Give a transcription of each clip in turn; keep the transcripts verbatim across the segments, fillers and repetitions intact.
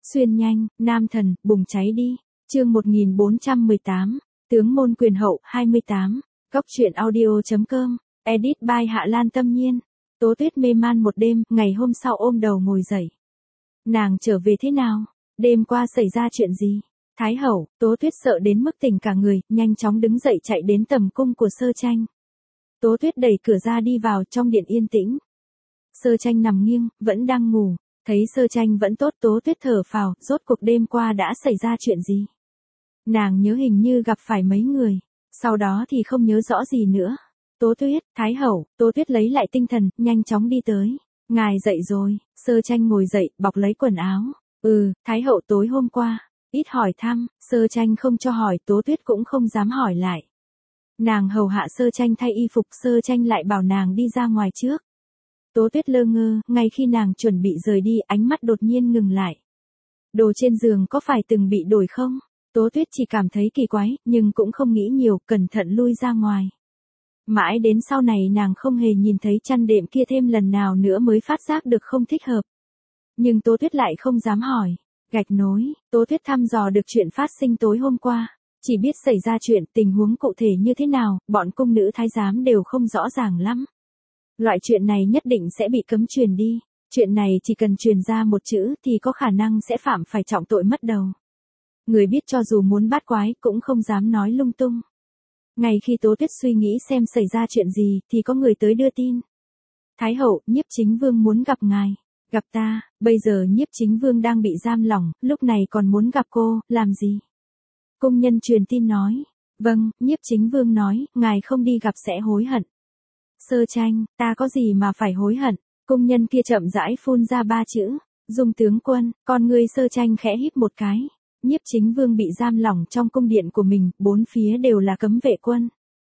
Xuyên nhanh, nam thần, bùng cháy đi. Chương một nghìn bốn trăm mười tám, tướng môn quyền hậu, hai mươi tám. Góc truyện audio chấm com, edit by Hạ Lan Tâm Nhiên. Tố Tuyết mê man một đêm, ngày hôm sau ôm đầu ngồi dậy. Nàng trở về thế nào? Đêm qua xảy ra chuyện gì? Thái hậu, Tố Tuyết sợ đến mức tỉnh cả người, nhanh chóng đứng dậy chạy đến tầm cung của Sơ Tranh. Tố Tuyết đẩy cửa ra đi vào trong điện yên tĩnh. Sơ Tranh nằm nghiêng, vẫn đang ngủ. Thấy Sơ Tranh vẫn tốt, Tố Tuyết thở phào, rốt cuộc đêm qua đã xảy ra chuyện gì? Nàng nhớ hình như gặp phải mấy người, sau đó thì không nhớ rõ gì nữa. Tố Tuyết, Thái hậu, Tố Tuyết lấy lại tinh thần, nhanh chóng đi tới. Ngài dậy rồi, Sơ Tranh ngồi dậy, bọc lấy quần áo. Ừ, Thái hậu tối hôm qua, ít hỏi thăm, Sơ Tranh không cho hỏi, Tố Tuyết cũng không dám hỏi lại. Nàng hầu hạ Sơ Tranh thay y phục, Sơ Tranh lại bảo nàng đi ra ngoài trước. Tố Tuyết lơ ngơ, ngay khi nàng chuẩn bị rời đi, ánh mắt đột nhiên ngừng lại. Đồ trên giường có phải từng bị đổi không? Tố Tuyết chỉ cảm thấy kỳ quái, nhưng cũng không nghĩ nhiều, cẩn thận lui ra ngoài. Mãi đến sau này nàng không hề nhìn thấy chăn đệm kia thêm lần nào nữa mới phát giác được không thích hợp. Nhưng Tố Tuyết lại không dám hỏi. Gạch nối, Tố Tuyết thăm dò được chuyện phát sinh tối hôm qua. Chỉ biết xảy ra chuyện, tình huống cụ thể như thế nào, bọn cung nữ thái giám đều không rõ ràng lắm. Loại chuyện này nhất định sẽ bị cấm truyền đi. Chuyện này chỉ cần truyền ra một chữ thì có khả năng sẽ phạm phải trọng tội mất đầu. Người biết cho dù muốn bắt quái cũng không dám nói lung tung. Ngay khi Tố Tuyết suy nghĩ xem xảy ra chuyện gì thì có người tới đưa tin. Thái hậu, Nhiếp Chính Vương muốn gặp ngài. Gặp ta, bây giờ Nhiếp Chính Vương đang bị giam lỏng, lúc này còn muốn gặp cô, làm gì? Cung nhân truyền tin nói. Vâng, Nhiếp Chính Vương nói, ngài không đi gặp sẽ hối hận. Sơ Tranh, ta có gì mà phải hối hận? Cung nhân kia chậm rãi phun ra ba chữ. Dung tướng quân, con ngươi Sơ Tranh khẽ híp một cái. Nhiếp Chính Vương bị giam lỏng trong cung điện của mình, bốn phía đều là cấm vệ quân.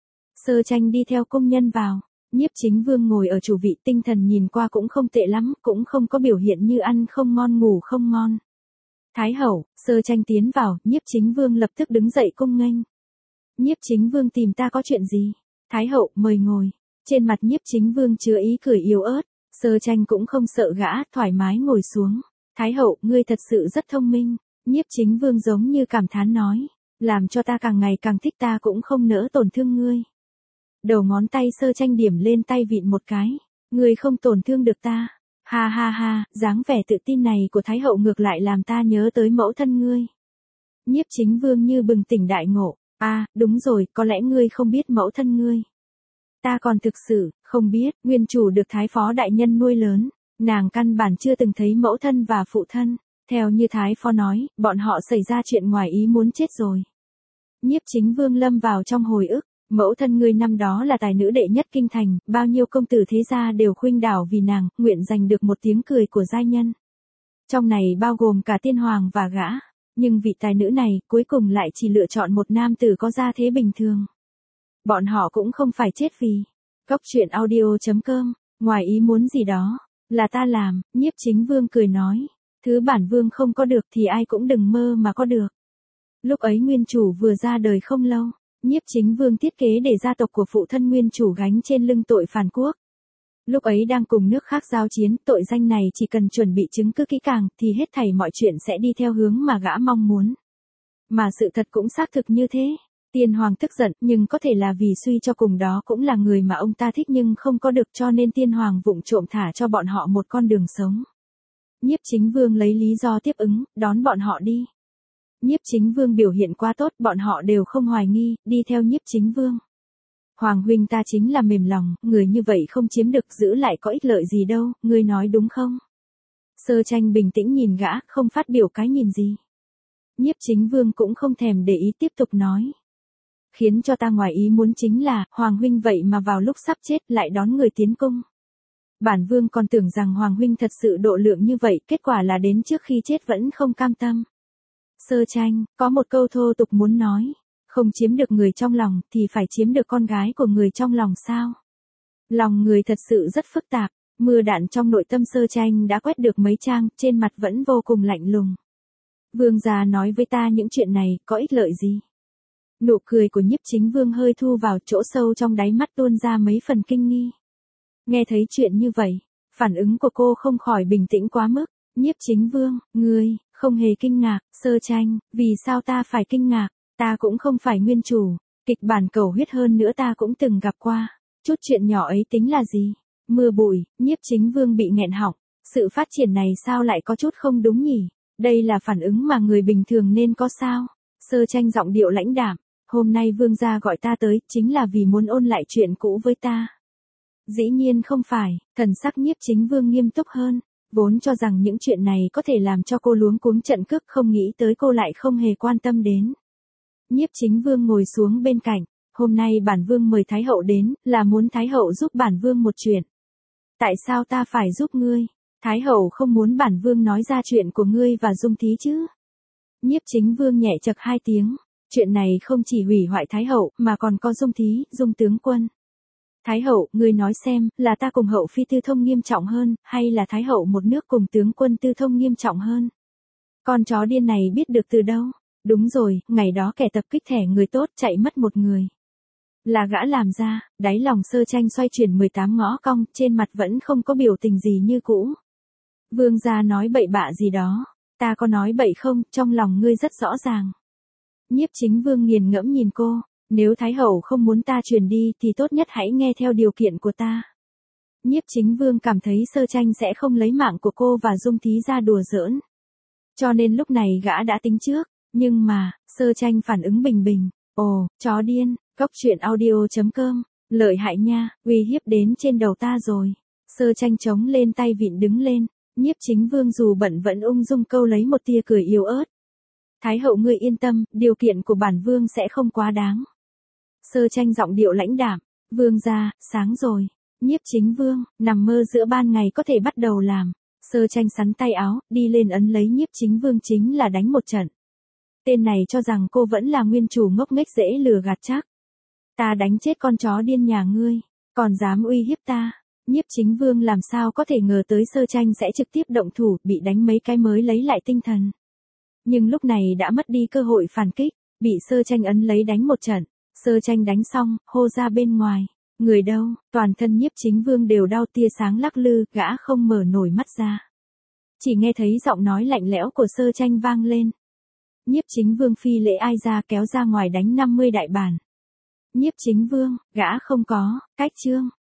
Sơ Tranh đi theo cung nhân vào. Nhiếp Chính Vương ngồi ở chủ vị, tinh thần nhìn qua cũng không tệ lắm, cũng không có biểu hiện như ăn không ngon ngủ không ngon. Thái hậu, Sơ Tranh tiến vào, Nhiếp Chính Vương lập tức đứng dậy cung nghênh. Nhiếp Chính Vương tìm ta có chuyện gì? Thái hậu, mời ngồi. Trên mặt Nhiếp Chính Vương chứa ý cười yếu ớt. Sơ Tranh cũng không sợ gã, thoải mái ngồi xuống. Thái hậu, ngươi thật sự rất thông minh. Nhiếp Chính Vương giống như cảm thán nói. Làm cho ta càng ngày càng thích, ta cũng không nỡ tổn thương ngươi. Đầu ngón tay Sơ Tranh điểm lên tay vịn một cái. Ngươi không tổn thương được ta. Ha ha ha, dáng vẻ tự tin này của Thái hậu ngược lại làm ta nhớ tới mẫu thân ngươi. Nhiếp Chính Vương như bừng tỉnh đại ngộ. À, đúng rồi, có lẽ ngươi không biết mẫu thân ngươi. Ta còn thực sự, không biết, nguyên chủ được Thái phó đại nhân nuôi lớn. Nàng căn bản chưa từng thấy mẫu thân và phụ thân. Theo như Thái phó nói, bọn họ xảy ra chuyện ngoài ý muốn chết rồi. Nhiếp Chính Vương lâm vào trong hồi ức. Mẫu thân ngươi năm đó là tài nữ đệ nhất kinh thành, bao nhiêu công tử thế gia đều khuynh đảo vì nàng, nguyện giành được một tiếng cười của giai nhân. Trong này bao gồm cả tiên hoàng và gã. Nhưng vị tài nữ này, cuối cùng lại chỉ lựa chọn một nam tử có gia thế bình thường. Bọn họ cũng không phải chết vì. Góc truyện audio chấm com, ngoài ý muốn gì đó, là ta làm, Nhiếp Chính Vương cười nói. Thứ bản vương không có được thì ai cũng đừng mơ mà có được. Lúc ấy nguyên chủ vừa ra đời không lâu. Nhiếp Chính Vương thiết kế để gia tộc của phụ thân nguyên chủ gánh trên lưng tội phản quốc. Lúc ấy đang cùng nước khác giao chiến, tội danh này chỉ cần chuẩn bị chứng cứ kỹ càng thì hết thảy mọi chuyện sẽ đi theo hướng mà gã mong muốn. Mà sự thật cũng xác thực như thế. Tiên hoàng tức giận, nhưng có thể là vì suy cho cùng đó cũng là người mà ông ta thích nhưng không có được, cho nên tiên hoàng vụng trộm thả cho bọn họ một con đường sống. Nhiếp Chính Vương lấy lý do tiếp ứng, đón bọn họ đi. Nhiếp Chính Vương biểu hiện quá tốt, bọn họ đều không hoài nghi, đi theo Nhiếp Chính Vương. Hoàng huynh ta chính là mềm lòng, người như vậy không chiếm được, giữ lại có ích lợi gì đâu, ngươi nói đúng không? Sơ Tranh bình tĩnh nhìn gã, không phát biểu cái nhìn gì. Nhiếp Chính Vương cũng không thèm để ý, tiếp tục nói. Khiến cho ta ngoài ý muốn chính là, Hoàng huynh vậy mà vào lúc sắp chết lại đón người tiến cung. Bản vương còn tưởng rằng Hoàng huynh thật sự độ lượng như vậy, kết quả là đến trước khi chết vẫn không cam tâm. Sơ Tranh, có một câu thô tục muốn nói. Không chiếm được người trong lòng thì phải chiếm được con gái của người trong lòng sao? Lòng người thật sự rất phức tạp. Mưa đạn trong nội tâm Sơ Tranh đã quét được mấy trang, trên mặt vẫn vô cùng lạnh lùng. Vương gia nói với ta những chuyện này, có ích lợi gì? Nụ cười của Nhiếp Chính Vương hơi thu vào, chỗ sâu trong đáy mắt tuôn ra mấy phần kinh nghi. Nghe thấy chuyện như vậy, phản ứng của cô không khỏi bình tĩnh quá mức. Nhiếp Chính Vương, ngươi, Không hề kinh ngạc, Sơ Tranh, vì sao ta phải kinh ngạc, ta cũng không phải nguyên chủ, kịch bản cầu huyết hơn nữa ta cũng từng gặp qua, chút chuyện nhỏ ấy tính là gì, mưa bụi, Nhiếp Chính Vương bị nghẹn họng, sự phát triển này sao lại có chút không đúng nhỉ, đây là phản ứng mà người bình thường nên có sao, Sơ Tranh giọng điệu lãnh đạm, hôm nay Vương gia gọi ta tới, chính là vì muốn ôn lại chuyện cũ với ta. Dĩ nhiên không phải, thần sắc Nhiếp Chính Vương nghiêm túc hơn, vốn cho rằng những chuyện này có thể làm cho cô luống cuống trận cước, không nghĩ tới cô lại không hề quan tâm đến. Nhiếp Chính Vương ngồi xuống bên cạnh, hôm nay bản vương mời Thái hậu đến, là muốn Thái hậu giúp bản vương một chuyện. Tại sao ta phải giúp ngươi? Thái hậu không muốn bản vương nói ra chuyện của ngươi và Dung Thí chứ? Nhiếp Chính Vương nhẹ chậc hai tiếng, chuyện này không chỉ hủy hoại Thái hậu mà còn có Dung Thí, Dung tướng quân. Thái hậu, ngươi nói xem, là ta cùng hậu phi tư thông nghiêm trọng hơn, hay là Thái hậu một nước cùng tướng quân tư thông nghiêm trọng hơn? Con chó điên này biết được từ đâu? Đúng rồi, ngày đó kẻ tập kích thẻ người tốt chạy mất một người. Là gã làm ra, đáy lòng Sơ Tranh xoay chuyển mười tám ngõ cong, trên mặt vẫn không có biểu tình gì như cũ. Vương gia nói bậy bạ gì đó, ta có nói bậy không, trong lòng ngươi rất rõ ràng. Nhiếp Chính Vương nghiền ngẫm nhìn cô, nếu Thái hậu không muốn ta truyền đi thì tốt nhất hãy nghe theo điều kiện của ta. Nhiếp Chính Vương cảm thấy Sơ Tranh sẽ không lấy mạng của cô và Dung Thí ra đùa giỡn. Cho nên lúc này gã đã tính trước, nhưng mà, Sơ Tranh phản ứng bình bình, ồ, chó điên, cốc truyện audio chấm com, lợi hại nha, uy hiếp đến trên đầu ta rồi. Sơ Tranh chống lên tay vịn đứng lên, Nhiếp Chính Vương dù bận vẫn ung dung câu lấy một tia cười yếu ớt. Thái hậu ngươi yên tâm, điều kiện của bản vương sẽ không quá đáng. Sơ Tranh giọng điệu lãnh đạm, vương gia, sáng rồi. Nhiếp Chính Vương, nằm mơ giữa ban ngày có thể bắt đầu làm. Sơ Tranh sắn tay áo, đi lên ấn lấy Nhiếp Chính Vương chính là đánh một trận. Tên này cho rằng cô vẫn là nguyên chủ ngốc nghếch dễ lừa gạt chắc. Ta đánh chết con chó điên nhà ngươi, còn dám uy hiếp ta. Nhiếp Chính Vương làm sao có thể ngờ tới Sơ Tranh sẽ trực tiếp động thủ, bị đánh mấy cái mới lấy lại tinh thần. Nhưng lúc này đã mất đi cơ hội phản kích, bị Sơ Tranh ấn lấy đánh một trận. Sơ Tranh đánh xong, hô ra bên ngoài. Người đâu, toàn thân Nhiếp Chính Vương đều đau, tia sáng lắc lư, gã không mở nổi mắt ra. Chỉ nghe thấy giọng nói lạnh lẽo của Sơ Tranh vang lên. Nhiếp Chính Vương phi lễ ai ra kéo ra ngoài đánh năm mươi đại bản. Nhiếp Chính Vương, gã không có, cách chương.